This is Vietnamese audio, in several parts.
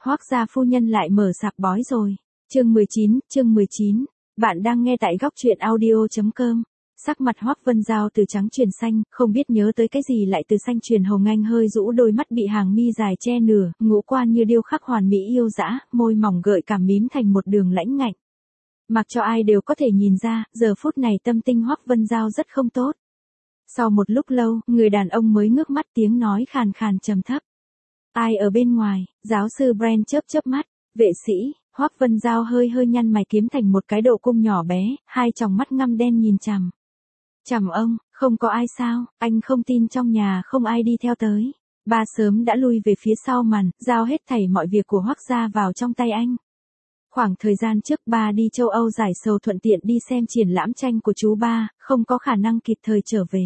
Hoác gia phu nhân lại mở sạp bói rồi. Chương 19. Bạn đang nghe tại góc truyện audio.com. Sắc mặt Hoác Vân Giao từ trắng chuyển xanh, không biết nhớ tới cái gì lại từ xanh chuyển hồng anh, hơi rũ đôi mắt bị hàng mi dài che nửa, ngũ quan như điêu khắc hoàn mỹ yêu dã, môi mỏng gợi cảm mím thành một đường lãnh ngạnh. Mặc cho ai đều có thể nhìn ra, giờ phút này tâm tinh Hoác Vân Giao rất không tốt. Sau một lúc lâu, người đàn ông mới ngước mắt, tiếng nói khàn khàn trầm thấp. Ai ở bên ngoài? Giáo sư Brand chớp mắt. Vệ sĩ. Hoác Vân Giao hơi nhăn mày kiếm thành một cái độ cung nhỏ bé, hai tròng mắt ngăm đen nhìn chằm. Chằm ông, không có ai sao? Anh không tin trong nhà không ai đi theo tới. Ba sớm đã lui về phía sau màn, giao hết thảy mọi việc của Hoác gia vào trong tay anh. Khoảng thời gian trước ba đi châu Âu giải sầu, thuận tiện đi xem triển lãm tranh của chú ba, không có khả năng kịp thời trở về.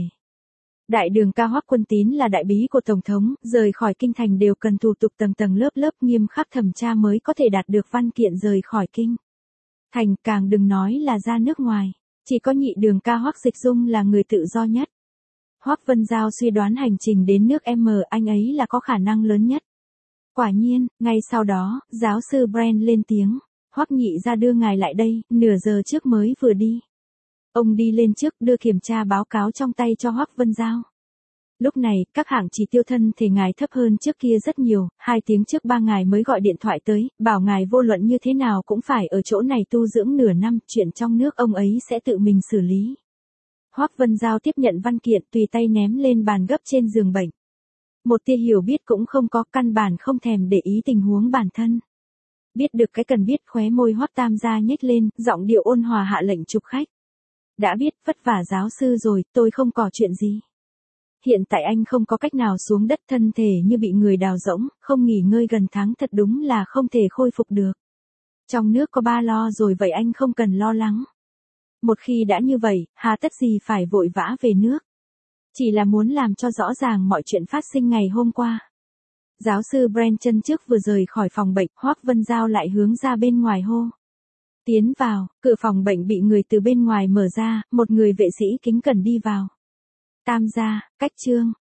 Đại đường ca Hoác Quân Tín là đại bí của Tổng thống, rời khỏi kinh thành đều cần thủ tục tầng lớp nghiêm khắc thẩm tra mới có thể đạt được văn kiện rời khỏi kinh thành, càng đừng nói là ra nước ngoài. Chỉ có nhị đường ca Hoác Dịch Dung là người tự do nhất. Hoác Vân Giao suy đoán hành trình đến nước M anh ấy là có khả năng lớn nhất. Quả nhiên, ngay sau đó, giáo sư Brand lên tiếng. Hoác nhị ra đưa ngài lại đây, nửa giờ trước mới vừa đi. Ông đi lên trước đưa kiểm tra báo cáo trong tay cho Hoác Vân Giao. Lúc này, các hạng chỉ tiêu thân thể ngài thấp hơn trước kia rất nhiều, 2 tiếng trước ba ngài mới gọi điện thoại tới, bảo ngài vô luận như thế nào cũng phải ở chỗ này tu dưỡng nửa năm, chuyện trong nước ông ấy sẽ tự mình xử lý. Hoác Vân Giao tiếp nhận văn kiện, tùy tay ném lên bàn gấp trên giường bệnh. Một tia hiểu biết cũng không có, căn bản không thèm để ý tình huống bản thân. Biết được cái cần biết, khóe môi Hoác Tam gia nhếch lên, giọng điệu ôn hòa hạ lệnh chụp khách. Đã biết, vất vả giáo sư rồi, tôi không có chuyện gì. Hiện tại anh không có cách nào xuống đất, thân thể như bị người đào rỗng, không nghỉ ngơi gần tháng thật đúng là không thể khôi phục được. Trong nước có ba lo rồi, vậy anh không cần lo lắng. Một khi đã như vậy, hà tất gì phải vội vã về nước. Chỉ là muốn làm cho rõ ràng mọi chuyện phát sinh ngày hôm qua. Giáo sư Brand chân trước vừa rời khỏi phòng bệnh, Hoác Vân Giao lại hướng ra bên ngoài hô. Tiến vào, cửa phòng bệnh bị người từ bên ngoài mở ra, một người vệ sĩ kính cẩn đi vào. Tam gia, cách trương,